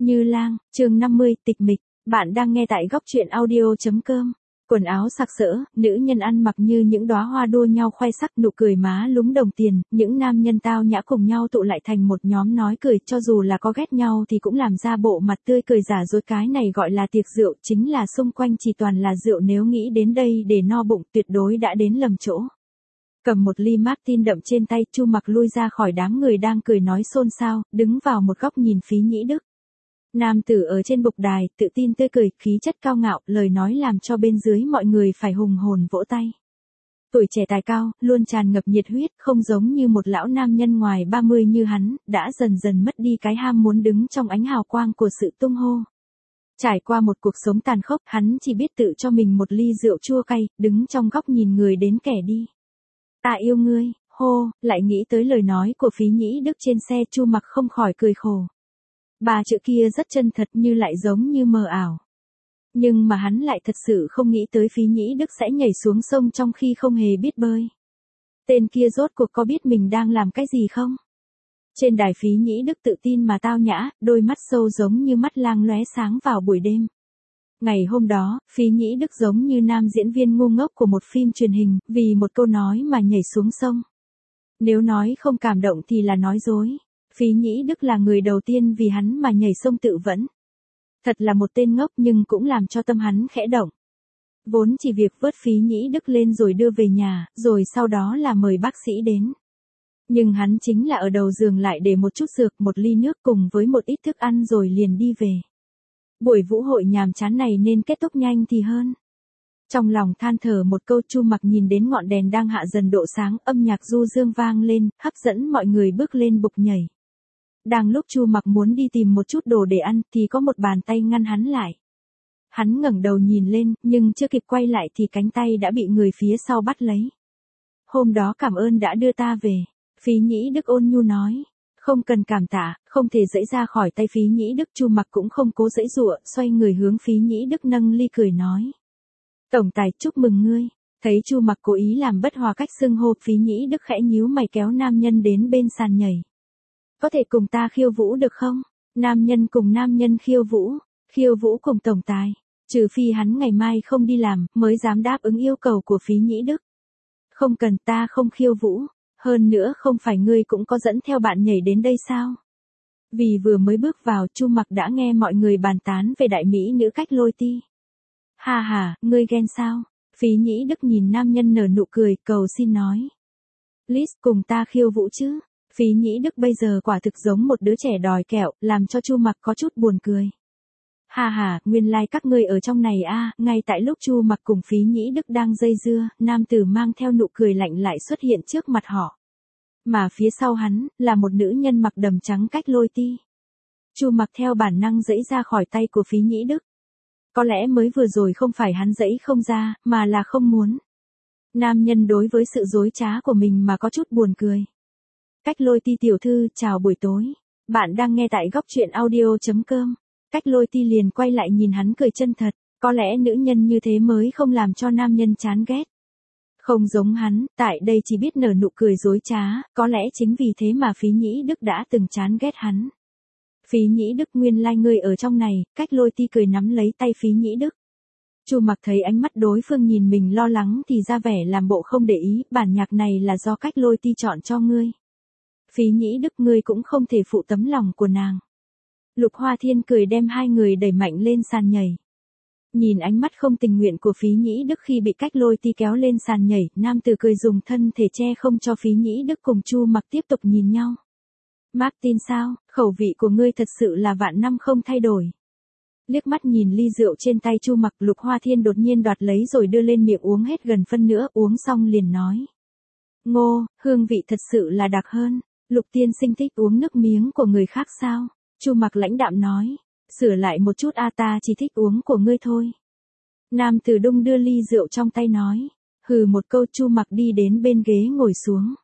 Như Lang, chương 50, tịch mịch. Bạn đang nghe tại góc truyện audio.com. Quần áo sặc sỡ, nữ nhân ăn mặc như những đóa hoa đua nhau khoe sắc, nụ cười má lúm đồng tiền, những nam nhân tao nhã cùng nhau tụ lại thành một nhóm nói cười, cho dù là có ghét nhau thì cũng làm ra bộ mặt tươi cười giả dối, cái này gọi là tiệc rượu, chính là xung quanh chỉ toàn là rượu, nếu nghĩ đến đây để no bụng tuyệt đối đã đến lầm chỗ. Cầm một ly Martin đậm trên tay, Chu Mặc lui ra khỏi đám người đang cười nói xôn xao, đứng vào một góc nhìn Phí Nhĩ Đức. Nam tử ở trên bục đài, tự tin tươi cười, khí chất cao ngạo, lời nói làm cho bên dưới mọi người phải hùng hồn vỗ tay. Tuổi trẻ tài cao, luôn tràn ngập nhiệt huyết, không giống như một lão nam nhân ngoài 30 như hắn, đã dần dần mất đi cái ham muốn đứng trong ánh hào quang của sự tung hô. Trải qua một cuộc sống tàn khốc, hắn chỉ biết tự cho mình một ly rượu chua cay, đứng trong góc nhìn người đến kẻ đi. Ta yêu ngươi, hô, lại nghĩ tới lời nói của Phí Nhĩ Đức trên xe, Chu Mặc không khỏi cười khổ. Ba chữ kia rất chân thật nhưng lại giống như mờ ảo. Nhưng mà hắn lại thật sự không nghĩ tới Phí Nhĩ Đức sẽ nhảy xuống sông trong khi không hề biết bơi. Tên kia rốt cuộc có biết mình đang làm cái gì không? Trên đài Phí Nhĩ Đức tự tin mà tao nhã, đôi mắt sâu giống như mắt lang lóe sáng vào buổi đêm. Ngày hôm đó, Phí Nhĩ Đức giống như nam diễn viên ngu ngốc của một phim truyền hình, vì một câu nói mà nhảy xuống sông. Nếu nói không cảm động thì là nói dối. Phí Nhĩ Đức là người đầu tiên vì hắn mà nhảy sông tự vẫn. Thật là một tên ngốc nhưng cũng làm cho tâm hắn khẽ động. Vốn chỉ việc vớt Phí Nhĩ Đức lên rồi đưa về nhà, rồi sau đó là mời bác sĩ đến. Nhưng hắn chính là ở đầu giường lại để một chút dược, một ly nước cùng với một ít thức ăn rồi liền đi về. Buổi vũ hội nhàm chán này nên kết thúc nhanh thì hơn. Trong lòng than thở một câu, Chu Mặc nhìn đến ngọn đèn đang hạ dần độ sáng, âm nhạc du dương vang lên, hấp dẫn mọi người bước lên bục nhảy. Đang lúc Chu Mặc muốn đi tìm một chút đồ để ăn thì có một bàn tay ngăn hắn lại. Hắn ngẩng đầu nhìn lên, nhưng chưa kịp quay lại thì cánh tay đã bị người phía sau bắt lấy. Hôm đó cảm ơn đã đưa ta về. Phí Nhĩ Đức ôn nhu nói. Không cần cảm tạ, không thể giãy ra khỏi tay Phí Nhĩ Đức. Chu Mặc cũng không cố giãy giụa, xoay người hướng Phí Nhĩ Đức nâng ly cười nói. Tổng tài, chúc mừng ngươi. Thấy Chu Mặc cố ý làm bất hòa cách xưng hô, Phí Nhĩ Đức khẽ nhíu mày kéo nam nhân đến bên sàn nhảy. Có thể cùng ta khiêu vũ được không? Nam nhân cùng nam nhân khiêu vũ cùng tổng tài. Trừ phi hắn ngày mai không đi làm, mới dám đáp ứng yêu cầu của Phí Nhĩ Đức. Không cần, ta không khiêu vũ. Hơn nữa không phải ngươi cũng có dẫn theo bạn nhảy đến đây sao? Vì vừa mới bước vào, Chu Mặc đã nghe mọi người bàn tán về đại mỹ nữ Cách Lôi Ti. Ha ha, ngươi ghen sao? Phí Nhĩ Đức nhìn nam nhân nở nụ cười, cầu xin nói. Liz, cùng ta khiêu vũ chứ? Phí Nhĩ Đức bây giờ quả thực giống một đứa trẻ đòi kẹo, làm cho Chu Mặc có chút buồn cười. Ha ha, nguyên lai các ngươi ở trong này a. Ngay tại lúc Chu Mặc cùng Phí Nhĩ Đức đang dây dưa, nam tử mang theo nụ cười lạnh lại xuất hiện trước mặt họ. Mà phía sau hắn, là một nữ nhân mặc đầm trắng Cách Lôi Ti. Chu Mặc theo bản năng giãy ra khỏi tay của Phí Nhĩ Đức. Có lẽ mới vừa rồi không phải hắn giãy không ra, mà là không muốn. Nam nhân đối với sự dối trá của mình mà có chút buồn cười. Cách Lôi Ti tiểu thư, chào buổi tối. Bạn đang nghe tại góc truyện audio.com. Cách Lôi Ti liền quay lại nhìn hắn cười chân thật. Có lẽ nữ nhân như thế mới không làm cho nam nhân chán ghét. Không giống hắn, tại đây chỉ biết nở nụ cười dối trá, có lẽ chính vì thế mà Phí Nhĩ Đức đã từng chán ghét hắn. Phí Nhĩ Đức, nguyên lai ngươi ở trong này. Cách Lôi Ti cười nắm lấy tay Phí Nhĩ Đức. Chu Mặc thấy ánh mắt đối phương nhìn mình lo lắng thì ra vẻ làm bộ không để ý, bản nhạc này là do Cách Lôi Ti chọn cho ngươi. Phí Nhĩ Đức, ngươi cũng không thể phụ tấm lòng của nàng. Lục Hoa Thiên cười đem hai người đẩy mạnh lên sàn nhảy. Nhìn ánh mắt không tình nguyện của Phí Nhĩ Đức khi bị Cách Lôi Ti kéo lên sàn nhảy, nam tử cười dùng thân thể che không cho Phí Nhĩ Đức cùng Chu Mặc tiếp tục nhìn nhau. Martin sao, khẩu vị của ngươi thật sự là vạn năm không thay đổi. Liếc mắt nhìn ly rượu trên tay Chu Mặc, Lục Hoa Thiên đột nhiên đoạt lấy rồi đưa lên miệng uống hết gần phân nữa, uống xong liền nói. Ngô, hương vị thật sự là đặc hơn. Lục tiên sinh thích uống nước miếng của người khác sao? Chu Mặc lãnh đạm nói. Sửa lại một chút a, ta chỉ thích uống của ngươi thôi. Nam tử đung đưa ly rượu trong tay nói. Hừ một câu, Chu Mặc đi đến bên ghế ngồi xuống.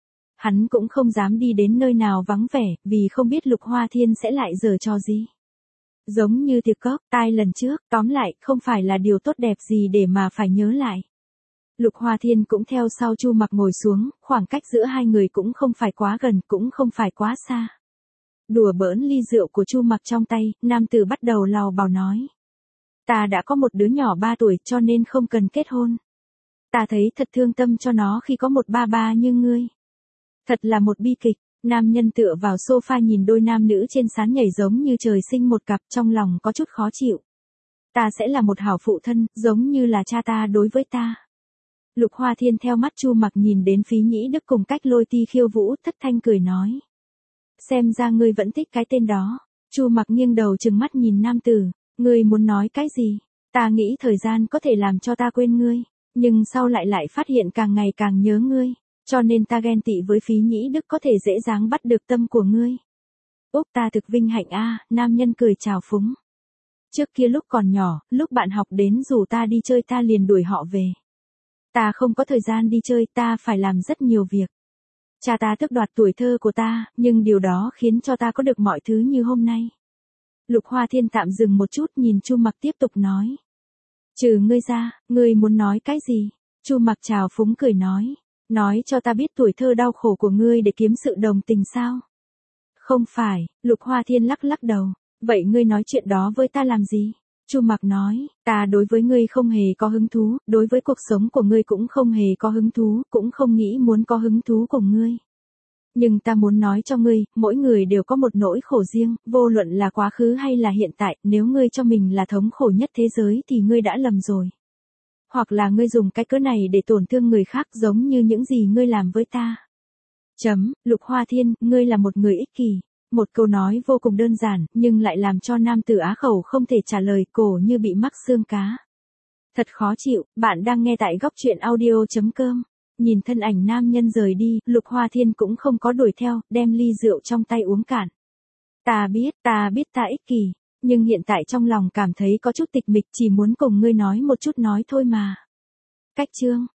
Hắn cũng không dám đi đến nơi nào vắng vẻ, vì không biết Lục Hoa Thiên sẽ lại giở trò gì. Giống như tiệc cóc tai lần trước, tóm lại, không phải là điều tốt đẹp gì để mà phải nhớ lại. Lục Hoa Thiên cũng theo sau Chu Mặc ngồi xuống, khoảng cách giữa hai người cũng không phải quá gần, cũng không phải quá xa. Đùa bỡn ly rượu của Chu Mặc trong tay, nam tử bắt đầu lào bào nói. Ta đã có một đứa nhỏ 3 tuổi cho nên không cần kết hôn. Ta thấy thật thương tâm cho nó khi có một ba ba như ngươi. Thật là một bi kịch. Nam nhân tựa vào sofa nhìn đôi nam nữ trên sán nhảy giống như trời sinh một cặp, trong lòng có chút khó chịu. Ta sẽ là một hảo phụ thân, giống như là cha ta đối với ta. Lục Hoa Thiên theo mắt Chu Mặc nhìn đến Phí Nhĩ Đức cùng Cách Lôi Ti khiêu vũ, thất thanh cười nói. Xem ra ngươi vẫn thích cái tên đó. Chu Mặc nghiêng đầu trừng mắt nhìn nam tử. Ngươi muốn nói cái gì? Ta nghĩ thời gian có thể làm cho ta quên ngươi. Nhưng sau lại phát hiện càng ngày càng nhớ ngươi. Cho nên ta ghen tị với Phí Nhĩ Đức có thể dễ dàng bắt được tâm của ngươi. Úc ta thực vinh hạnh a, nam nhân cười chào phúng. Trước kia lúc còn nhỏ, lúc bạn học đến rủ ta đi chơi ta liền đuổi họ về. Ta không có thời gian đi chơi, ta phải làm rất nhiều việc. Cha ta tước đoạt tuổi thơ của ta, nhưng điều đó khiến cho ta có được mọi thứ như hôm nay. Lục Hoa Thiên tạm dừng một chút nhìn Chu Mặc tiếp tục nói. Trừ ngươi ra, ngươi muốn nói cái gì? Chu Mặc chào phúng cười nói. Nói cho ta biết tuổi thơ đau khổ của ngươi để kiếm sự đồng tình sao? Không phải, Lục Hoa Thiên lắc lắc đầu. Vậy ngươi nói chuyện đó với ta làm gì? Chu Mặc nói, ta đối với ngươi không hề có hứng thú, đối với cuộc sống của ngươi cũng không hề có hứng thú, cũng không nghĩ muốn có hứng thú cùng ngươi. Nhưng ta muốn nói cho ngươi, mỗi người đều có một nỗi khổ riêng, vô luận là quá khứ hay là hiện tại, nếu ngươi cho mình là thống khổ nhất thế giới thì ngươi đã lầm rồi. Hoặc là ngươi dùng cái cớ này để tổn thương người khác giống như những gì ngươi làm với ta. Lục Hoa Thiên, ngươi là một người ích kỷ. Một câu nói vô cùng đơn giản, nhưng lại làm cho nam tử á khẩu không thể trả lời, cổ như bị mắc xương cá. Thật khó chịu, bạn đang nghe tại góc truyện audio.com. Nhìn thân ảnh nam nhân rời đi, Lục Hoa Thiên cũng không có đuổi theo, đem ly rượu trong tay uống cạn. Ta biết ta ích kỷ, nhưng hiện tại trong lòng cảm thấy có chút tịch mịch, chỉ muốn cùng ngươi nói một chút nói thôi mà. Cách chương